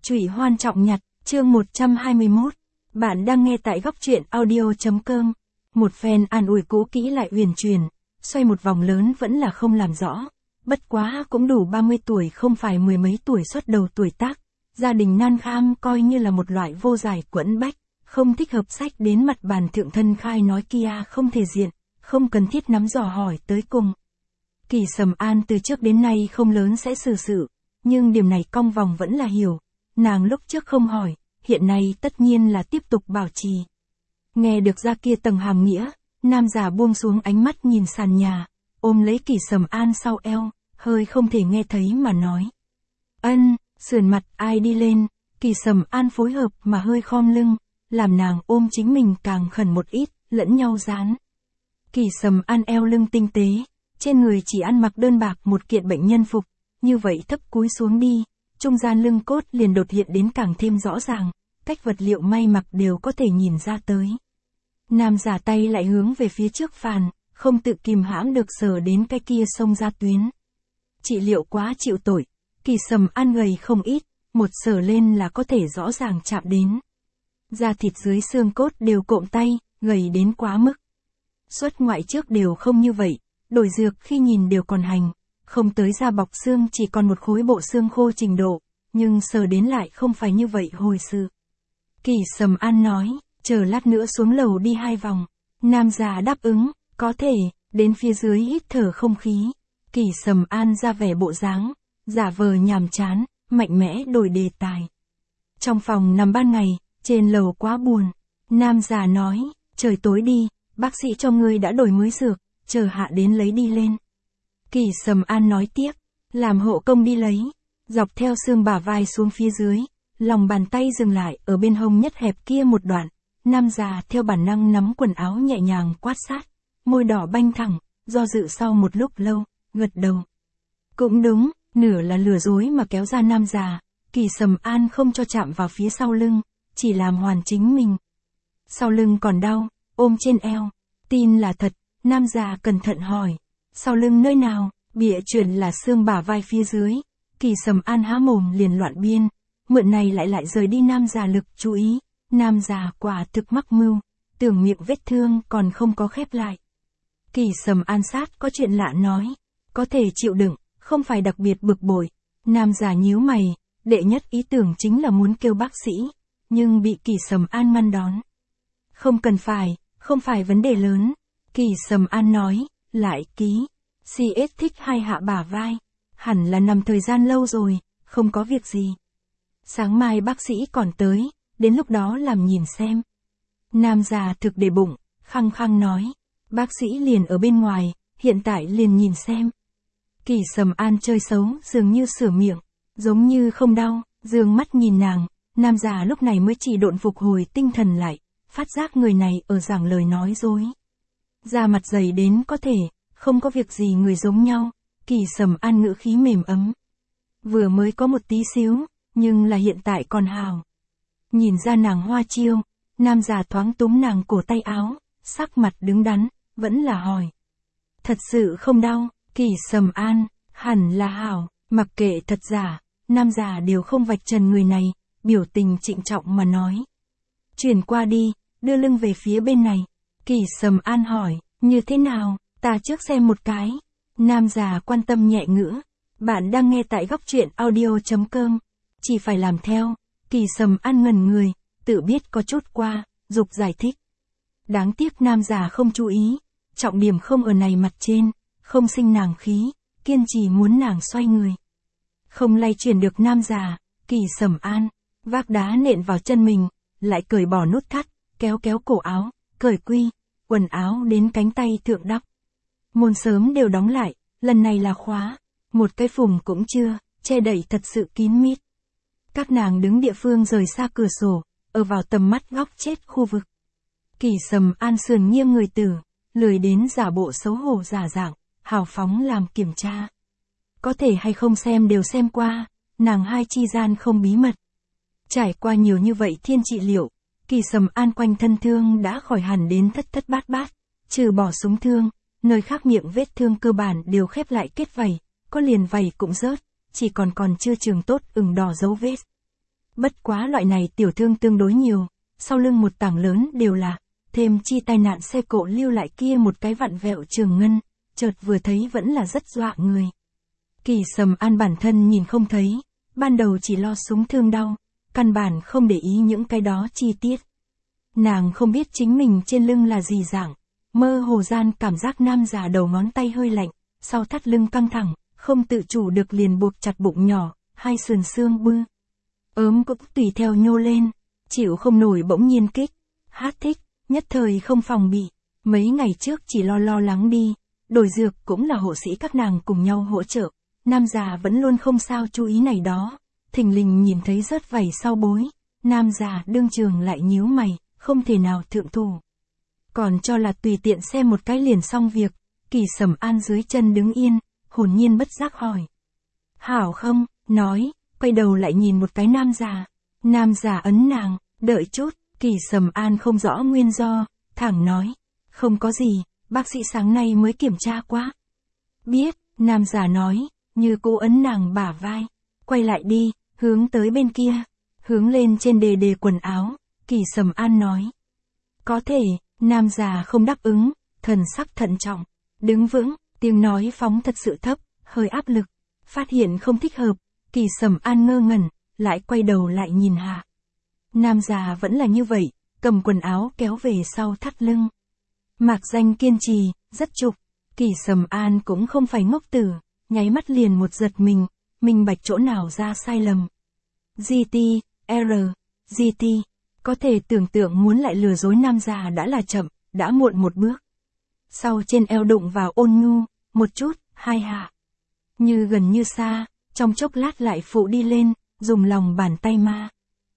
Trụy Hoan Trọng Nhặt, chương 121. Bạn đang nghe tại góc truyện audio.com. Một phen an ủi cũ kỹ lại uyển chuyển, xoay một vòng lớn vẫn là không làm rõ. Bất quá cũng đủ 30 tuổi không phải mười mấy tuổi xuất đầu tuổi tác. Gia đình nan kham coi như là một loại vô giải quẫn bách, không thích hợp sách đến mặt bàn thượng thân khai nói kia không thể diện, không cần thiết nắm dò hỏi tới cùng. Kỳ Sầm An từ trước đến nay không lớn sẽ xử sự, nhưng điểm này cong vòng vẫn là hiểu. Nàng lúc trước không hỏi, hiện nay tất nhiên là tiếp tục bảo trì. Nghe được ra kia tầng hàm nghĩa, nam già buông xuống ánh mắt nhìn sàn nhà, ôm lấy Kỳ Sầm An sau eo, hơi không thể nghe thấy mà nói. Ân, sườn mặt ai đi lên, Kỳ Sầm An phối hợp mà hơi khom lưng, làm nàng ôm chính mình càng khẩn một ít, lẫn nhau dán. Kỳ Sầm An eo lưng tinh tế, trên người chỉ ăn mặc đơn bạc một kiện bệnh nhân phục, như vậy thấp cúi xuống đi, trung gian lưng cốt liền đột hiện đến càng thêm rõ ràng, cách vật liệu may mặc đều có thể nhìn ra tới. Nam giả tay lại hướng về phía trước phàn, không tự kìm hãm được sờ đến cái kia xông ra tuyến. Trị liệu quá chịu tội, Kỳ Sầm An gầy không ít, một sờ lên là có thể rõ ràng chạm đến. Da thịt dưới xương cốt đều cộm tay, gầy đến quá mức. Xuất ngoại trước đều không như vậy, đổi dược khi nhìn đều còn hành, không tới da bọc xương chỉ còn một khối bộ xương khô trình độ, nhưng sờ đến lại không phải như vậy hồi sự. Kỳ Sầm An nói, chờ lát nữa xuống lầu đi 2 vòng. Nam già đáp ứng, có thể, đến phía dưới hít thở không khí. Kỳ Sầm An ra vẻ bộ dáng, giả vờ nhàm chán, mạnh mẽ đổi đề tài. Trong phòng nằm ban ngày, trên lầu quá buồn. Nam già nói, trời tối đi, bác sĩ cho ngươi đã đổi mới dược, chờ hạ đến lấy đi lên. Kỳ Sầm An nói tiếp, làm hộ công đi lấy, dọc theo xương bả vai xuống phía dưới, lòng bàn tay dừng lại ở bên hông nhất hẹp kia một đoạn. Nam già theo bản năng nắm quần áo nhẹ nhàng quát sát, môi đỏ banh thẳng, do dự sau một lúc lâu, gật đầu. Cũng đúng, nửa là lừa dối mà kéo ra nam già, Kỳ Sầm An không cho chạm vào phía sau lưng, chỉ làm hoàn chính mình. Sau lưng còn đau, ôm trên eo, tin là thật, nam già cẩn thận hỏi, sau lưng nơi nào, bịa chuyển là xương bả vai phía dưới. Kỳ Sầm An há mồm liền loạn biên, mượn này lại rời đi nam già lực chú ý. Nam già quả thực mắc mưu, tưởng miệng vết thương còn không có khép lại. Kỳ Sầm An sát có chuyện lạ nói, có thể chịu đựng, không phải đặc biệt bực bội. Nam già nhíu mày, đệ nhất ý tưởng chính là muốn kêu bác sĩ, nhưng bị Kỳ Sầm An ngăn đón. Không phải vấn đề lớn. Kỳ Sầm An nói, lại ký. CS thích hai hạ bả vai, hẳn là nằm thời gian lâu rồi, không có việc gì. Sáng mai bác sĩ còn tới, đến lúc đó làm nhìn xem. Nam già thực để bụng, khăng khăng nói, bác sĩ liền ở bên ngoài, hiện tại liền nhìn xem. Kỳ Sầm An chơi xấu dường như sửa miệng, giống như không đau, dương mắt nhìn nàng, nam già lúc này mới chỉ độn phục hồi tinh thần lại, phát giác người này ở giảng lời nói dối. Da mặt dày đến có thể, không có việc gì người giống nhau, Kỳ Sầm An ngữ khí mềm ấm. Vừa mới có một tí xíu, nhưng là hiện tại còn hào. Nhìn ra nàng hoa chiêu, nam già thoáng túm nàng cổ tay áo, sắc mặt đứng đắn, vẫn là hỏi. Thật sự không đau, Kỳ Sầm An, hẳn là hảo, mặc kệ thật giả, nam già đều không vạch trần người này, biểu tình trịnh trọng mà nói. Chuyển qua đi, đưa lưng về phía bên này. Kỳ Sầm An hỏi, như thế nào, ta trước xem một cái. Nam già quan tâm nhẹ ngữ, bạn đang nghe tại góc truyện audio.com, chỉ phải làm theo. Kỳ Sầm An ngẩn người, tự biết có chút qua, dục giải thích. Đáng tiếc nam già không chú ý, trọng điểm không ở này mặt trên, không sinh nàng khí, kiên trì muốn nàng xoay người. Không lay chuyển được nam già, Kỳ Sầm An, vác đá nện vào chân mình, lại cởi bỏ nút thắt, kéo cổ áo, cởi quy, quần áo đến cánh tay thượng đắp. Môn sớm đều đóng lại, lần này là khóa, một cái phùng cũng chưa, che đậy thật sự kín mít. Các nàng đứng địa phương rời xa cửa sổ, ở vào tầm mắt góc chết khu vực. Kỳ Sầm An sườn nghiêng người tử, lười đến giả bộ xấu hổ giả dạng, hào phóng làm kiểm tra. Có thể hay không xem đều xem qua, nàng hai chi gian không bí mật. Trải qua nhiều như vậy thiên trị liệu, Kỳ Sầm An quanh thân thương đã khỏi hẳn đến thất bát, trừ bỏ súng thương, nơi khác miệng vết thương cơ bản đều khép lại kết vảy, có liền vảy cũng rớt, chỉ còn chưa chtrường tốt ửng đỏ dấu vết. Bất quá loại này tiểu thương tương đối nhiều, sau lưng một tảng lớn đều là, thêm chi tai nạn xe cộ lưu lại kia một cái vặn vẹo trường ngân, chợt vừa thấy vẫn là rất dọa người. Kỳ Sầm An bản thân nhìn không thấy, ban đầu chỉ lo súng thương đau, căn bản không để ý những cái đó chi tiết. Nàng không biết chính mình trên lưng là gì dạng, mơ hồ gian cảm giác nam già đầu ngón tay hơi lạnh, sau thắt lưng căng thẳng, không tự chủ được liền buộc chặt bụng nhỏ, hai sườn xương bư. Ốm cũng tùy theo nhô lên, chịu không nổi bỗng nhiên kích, hát thích, nhất thời không phòng bị. Mấy ngày trước chỉ lo lắng đi, đổi dược cũng là hộ sĩ các nàng cùng nhau hỗ trợ, nam già vẫn luôn không sao chú ý này đó, thình lình nhìn thấy rớt vảy sau bối, nam già đương trường lại nhíu mày, không thể nào thượng thủ. Còn cho là tùy tiện xem một cái liền xong việc, Kỳ Sầm An dưới chân đứng yên, hồn nhiên bất giác hỏi. Hảo không, nói, quay đầu lại nhìn một cái nam già ấn nàng, đợi chút, Kỳ Sầm An không rõ nguyên do, thẳng nói, không có gì, bác sĩ sáng nay mới kiểm tra qua. Biết, nam già nói, như cô ấn nàng bả vai, quay lại đi, hướng tới bên kia, hướng lên trên đề quần áo, Kỳ Sầm An nói. Có thể, nam già không đáp ứng, thần sắc thận trọng, đứng vững, tiếng nói phóng thật sự thấp, hơi áp lực, phát hiện không thích hợp, Kỳ Sầm An ngơ ngẩn, lại quay đầu lại nhìn hạ. Nam già vẫn là như vậy, cầm quần áo kéo về sau thắt lưng. Mạc Danh kiên trì, rất trục, Kỳ Sầm An cũng không phải ngốc tử, nháy mắt liền một giật mình, minh bạch chỗ nào ra sai lầm. GT, có thể tưởng tượng muốn lại lừa dối nam già đã là chậm, đã muộn một bước. Sau trên eo đụng vào ôn nhu, một chút, hai hạ. Như gần như xa, trong chốc lát lại phụ đi lên, dùng lòng bàn tay ma.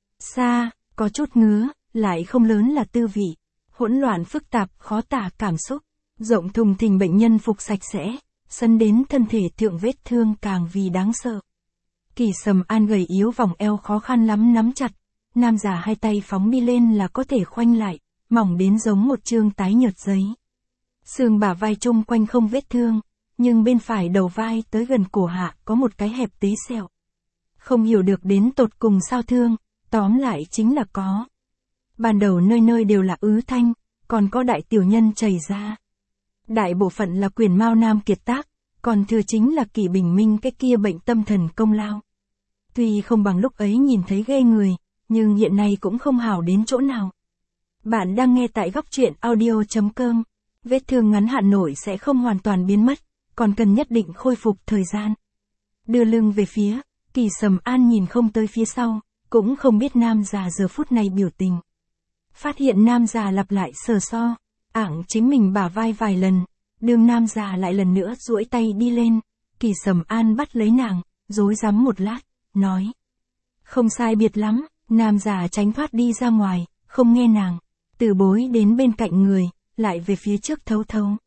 Xa, có chút ngứa, lại không lớn là tư vị. Hỗn loạn phức tạp, khó tả cảm xúc. Rộng thùng thình bệnh nhân phục sạch sẽ, sân đến thân thể thượng vết thương càng vì đáng sợ. Kỳ Sầm An gầy yếu vòng eo khó khăn lắm nắm chặt. Nam già hai tay phóng đi lên là có thể khoanh lại, mỏng đến giống một chương tái nhợt giấy. Xương bả vai chung quanh không vết thương, nhưng bên phải đầu vai tới gần cổ hạ có một cái hẹp tí sẹo. Không hiểu được đến tột cùng sao thương, tóm lại chính là có. Ban đầu nơi nơi đều là ứ thanh, còn có đại tiểu nhân chảy ra. Đại bộ phận là quyền mao nam kiệt tác, còn thừa chính là Kỷ Bình Minh cái kia bệnh tâm thần công lao. Tuy không bằng lúc ấy nhìn thấy ghê người, nhưng hiện nay cũng không hảo đến chỗ nào. Bạn đang nghe tại góc truyện audio.com. Vết thương ngắn hạn nổi sẽ không hoàn toàn biến mất, còn cần nhất định khôi phục thời gian. Đưa lưng về phía, Kỳ Sầm An nhìn không tới phía sau, cũng không biết nam già giờ phút này biểu tình. Phát hiện nam già lặp lại sờ so, ảng chính mình bả vai vài lần, đường nam già lại lần nữa duỗi tay đi lên, Kỳ Sầm An bắt lấy nàng, rối rắm một lát, nói. Không sai biệt lắm, nam già tránh thoát đi ra ngoài, không nghe nàng, từ bối đến bên cạnh người, lại về phía trước thấu.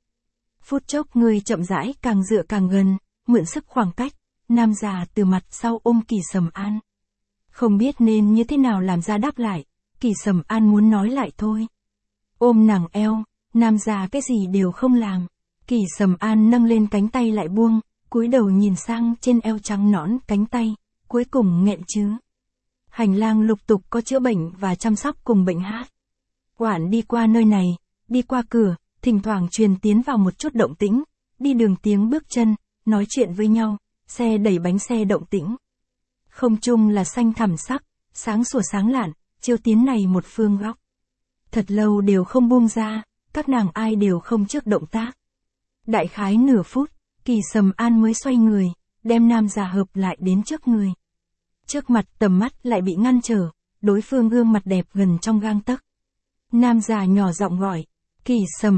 Phút chốc người chậm rãi càng dựa càng gần, mượn sức khoảng cách, nam già từ mặt sau ôm Kỳ Sầm An. Không biết nên như thế nào làm ra đáp lại, Kỳ Sầm An muốn nói lại thôi. Ôm nàng eo, nam già cái gì đều không làm. Kỳ Sầm An nâng lên cánh tay lại buông, cúi đầu nhìn sang trên eo trắng nõn cánh tay, cuối cùng nghẹn chứ. Hành lang lục tục có chữa bệnh và chăm sóc cùng bệnh hát. Quản đi qua nơi này, đi qua cửa, thỉnh thoảng truyền tiến vào một chút động tĩnh, đi đường tiếng bước chân, nói chuyện với nhau, xe đẩy bánh xe động tĩnh. Không chung là xanh thẳm sắc, sáng sủa sáng lạn, chiếu tiến này một phương góc. Thật lâu đều không buông ra, các nàng ai đều không trước động tác. Đại khái nửa phút, Kỳ Sầm An mới xoay người, đem nam già hợp lại đến trước người. Trước mặt tầm mắt lại bị ngăn trở, đối phương gương mặt đẹp gần trong gang tấc. Nam già nhỏ giọng gọi, Kỳ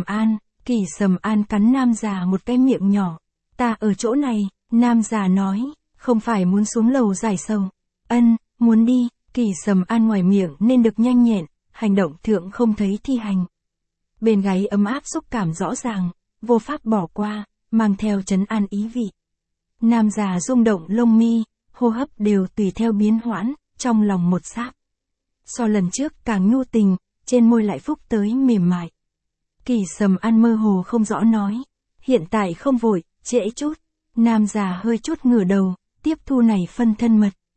Sầm An cắn nam già một cái miệng nhỏ. Ta ở chỗ này, nam già nói, không phải muốn xuống lầu giải sầu. Ân, muốn đi, Kỳ Sầm An ngoài miệng nên được nhanh nhẹn, hành động thượng không thấy thi hành. Bên gáy ấm áp xúc cảm rõ ràng, vô pháp bỏ qua, mang theo trấn an ý vị. Nam già rung động lông mi, hô hấp đều tùy theo biến hoãn, trong lòng một sáp. So lần trước càng nhu tình, trên môi lại phúc tới mềm mại. Kỳ Sầm An mơ hồ không rõ nói, hiện tại không vội, trễ chút. Nam già hơi chút ngửa đầu, tiếp thu này phân thân mật.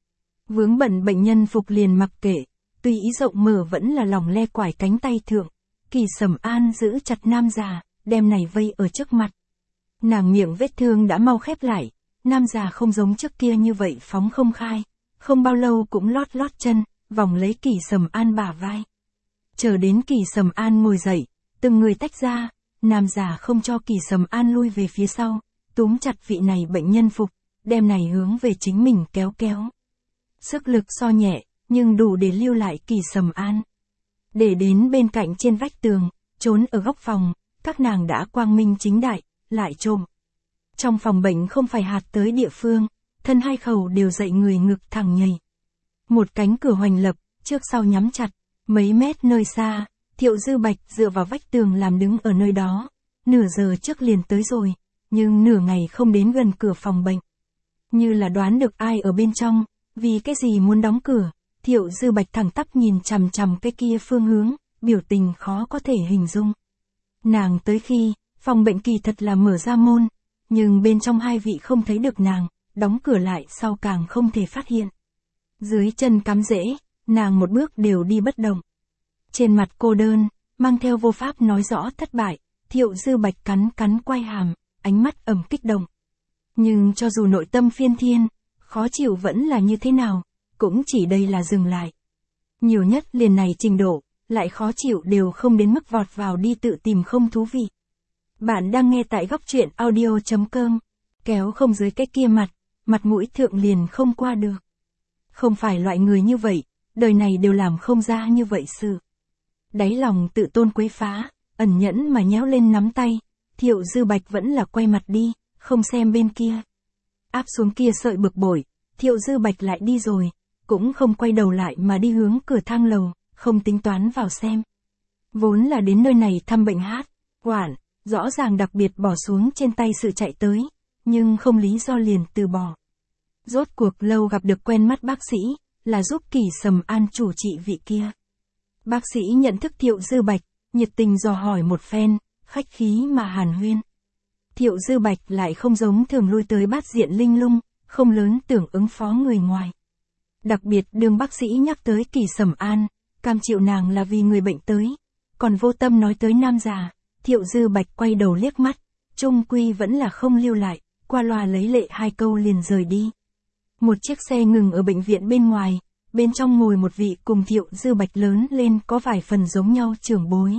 Vướng bận bệnh nhân Phục liền mặc kệ, tùy ý rộng mở vẫn là lòng le quải cánh tay thượng. Kỳ Sầm An giữ chặt nam già, đem này vây ở trước mặt. Nàng miệng vết thương đã mau khép lại, nam già không giống trước kia như vậy phóng không khai, không bao lâu cũng lót lót chân, vòng lấy Kỳ Sầm An bả vai. Chờ đến Kỳ Sầm An ngồi dậy, từng người tách ra, nam già không cho Kỳ Sầm An lui về phía sau, túm chặt vị này bệnh nhân Phục, đem này hướng về chính mình kéo kéo. Sức lực so nhẹ, nhưng đủ để lưu lại Kỳ Sầm An. Để đến bên cạnh trên vách tường, trốn ở góc phòng, các nàng đã quang minh chính đại, lại trộm. Trong phòng bệnh không phải hạt tới địa phương, thân hai khẩu đều dậy người ngực thẳng nhảy. Một cánh cửa hoành lập, trước sau nhắm chặt, mấy mét nơi xa, Thiệu Dư Bạch dựa vào vách tường làm đứng ở nơi đó. Nửa giờ trước liền tới rồi, nhưng nửa ngày không đến gần cửa phòng bệnh. Như là đoán được ai ở bên trong, vì cái gì muốn đóng cửa, Thiệu Dư Bạch thẳng tắp nhìn chằm chằm cái kia phương hướng, biểu tình khó có thể hình dung. Nàng tới khi, phòng bệnh kỳ thật là mở ra môn, nhưng bên trong hai vị không thấy được nàng, đóng cửa lại sau càng không thể phát hiện. Dưới chân cắm rễ, nàng một bước đều đi bất động. Trên mặt cô đơn, mang theo vô pháp nói rõ thất bại, Thiệu Dư Bạch cắn cắn quai hàm, ánh mắt ẩm kích động. Nhưng cho dù nội tâm phiên thiên, khó chịu vẫn là như thế nào, cũng chỉ đây là dừng lại. Nhiều nhất liền này trình độ, lại khó chịu đều không đến mức vọt vào đi tự tìm không thú vị. Bạn đang nghe tại góc truyện audio.com, kéo không dưới cái kia mặt mũi thượng liền không qua được. Không phải loại người như vậy, đời này đều làm không ra như vậy sự. Đáy lòng tự tôn quấy phá, ẩn nhẫn mà nhéo lên nắm tay, Thiệu Dư Bạch vẫn là quay mặt đi, không xem bên kia. Áp xuống kia sợi bực bội, Thiệu Dư Bạch lại đi rồi, cũng không quay đầu lại mà đi hướng cửa thang lầu, không tính toán vào xem. Vốn là đến nơi này thăm bệnh hát, quản, rõ ràng đặc biệt bỏ xuống trên tay sự chạy tới, nhưng không lý do liền từ bỏ. Rốt cuộc lâu gặp được quen mắt bác sĩ, là giúp Kỳ Sầm An chủ trị vị kia. Bác sĩ nhận thức Thiệu Dư Bạch, nhiệt tình dò hỏi một phen, khách khí mà hàn huyên. Thiệu Dư Bạch lại không giống thường lui tới bát diện linh lung, không lớn tưởng ứng phó người ngoài. Đặc biệt đương bác sĩ nhắc tới Kỳ Sầm An, cam chịu nàng là vì người bệnh tới, còn vô tâm nói tới nam già, Thiệu Dư Bạch quay đầu liếc mắt, trung quy vẫn là không lưu lại, qua loa lấy lệ hai câu liền rời đi. Một chiếc xe ngừng ở bệnh viện bên ngoài, bên trong ngồi một vị cùng Thiệu Dư Bạch lớn lên có vài phần giống nhau trưởng bối.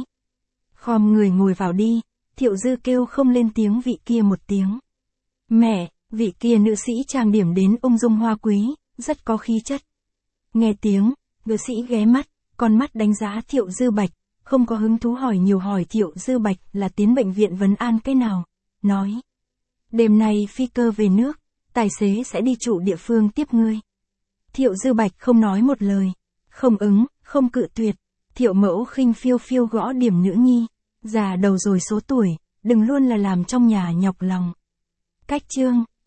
Khom người ngồi vào đi, Thiệu Dư kêu không lên tiếng vị kia một tiếng. Mẹ, vị kia nữ sĩ trang điểm đến ung dung hoa quý, rất có khí chất. Nghe tiếng, nữ sĩ ghé mắt, con mắt đánh giá Thiệu Dư Bạch, không có hứng thú hỏi nhiều, hỏi Thiệu Dư Bạch là tiến bệnh viện vấn an cái nào. Nói, đêm nay phi cơ về nước, tài xế sẽ đi trụ địa phương tiếp ngươi. Thiệu Dư Bạch không nói một lời, không ứng, không cự tuyệt. Thiệu mẫu khinh phiêu phiêu gõ điểm nữ nhi, già đầu rồi số tuổi, đừng luôn là làm trong nhà nhọc lòng. Cách chương